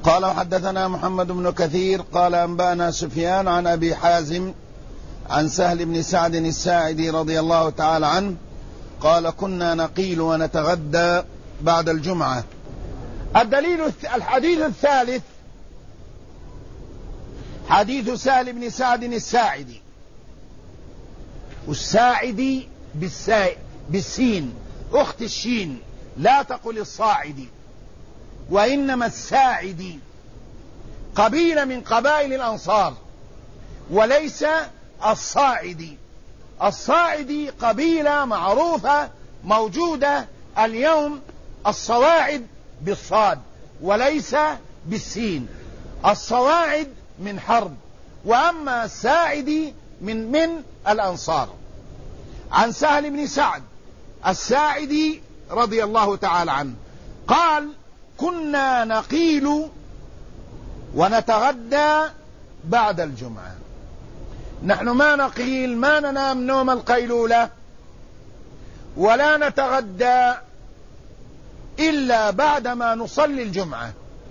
قال حدثنا محمد بن كثير قال أنبأنا سفيان عن أبي حازم عن سهل بن سعد الساعدي رضي الله تعالى عنه قال كنا نقيل ونتغدى بعد الجمعة. الدليل الحديث الثالث حديث سهل بن سعد الساعدي، والساعدي بالسين أخت الشين، لا تقل الصاعدي، وإنما الساعدي قبيلة من قبائل الأنصار وليس الصاعدي. الصاعدي قبيلة معروفة موجودة اليوم، الصواعد بالصاد وليس بالسين، الصواعد من حرب، وأما الساعدي من الأنصار. عن سهل بن سعد الساعدي رضي الله تعالى عنه قال كنا نقيل ونتغدى بعد الجمعة. نحن ما نقيل، ما ننام نوم القيلولة ولا نتغدى إلا بعدما نصلي الجمعة.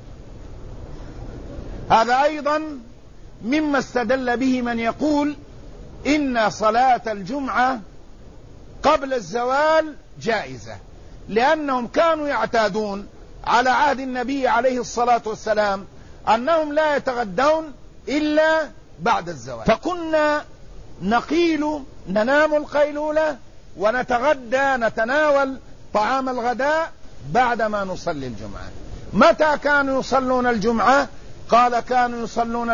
هذا أيضا مما استدل به من يقول إن صلاة الجمعة قبل الزوال جائزة، لأنهم كانوا يعتادون على عهد النبي عليه الصلاة والسلام أنهم لا يتغدون إلا بعد الزوال، فكنا نقيل ننام القيلولة ونتغدى نتناول طعام الغداء بعدما نصلي الجمعة. متى كانوا يصلون الجمعة؟ قال كانوا يصلون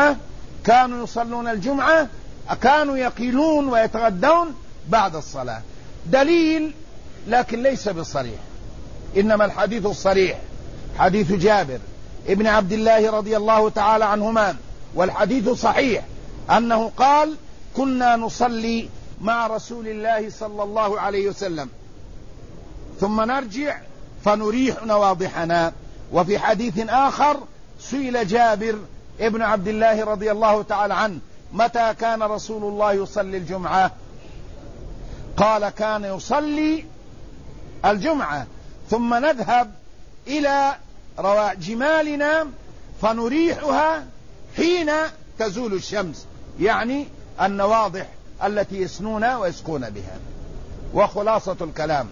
الجمعة كانوا يقيلون ويتغدون بعد الصلاة. دليل لكن ليس بصريح، إنما الحديث الصريح حديث جابر ابن عبد الله رضي الله تعالى عنهما، والحديث صحيح أنه قال كنا نصلي مع رسول الله صلى الله عليه وسلم ثم نرجع فنريح نواضحنا. وفي حديث آخر سئل جابر ابن عبد الله رضي الله تعالى عنه متى كان رسول الله يصلي الجمعة؟ قال كان يصلي الجمعة ثم نذهب إلى رواء جمالنا فنريحها حين تزول الشمس، يعني النواضح التي يسنون ويسقون بها. وخلاصة الكلام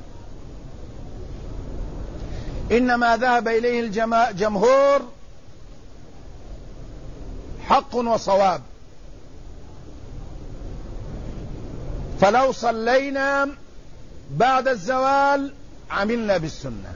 إنما ذهب إليه الجمهور حق وصواب، فلو صلينا بعد الزوال عملنا بالسنة.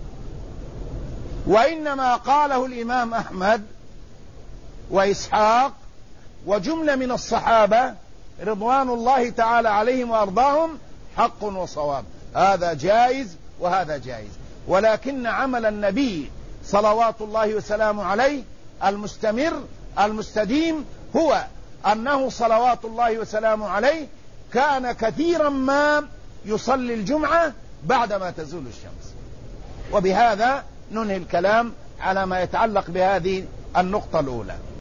وإنما قاله الإمام أحمد وإسحاق وجملة من الصحابة رضوان الله تعالى عليهم وأرضاهم حق وصواب، هذا جائز وهذا جائز. ولكن عمل النبي صلوات الله وسلامه عليه المستمر المستديم هو أنه صلوات الله وسلامه عليه كان كثيرا ما يصلي الجمعة بعدما تزول الشمس. وبهذا ننهي الكلام على ما يتعلق بهذه النقطة الأولى.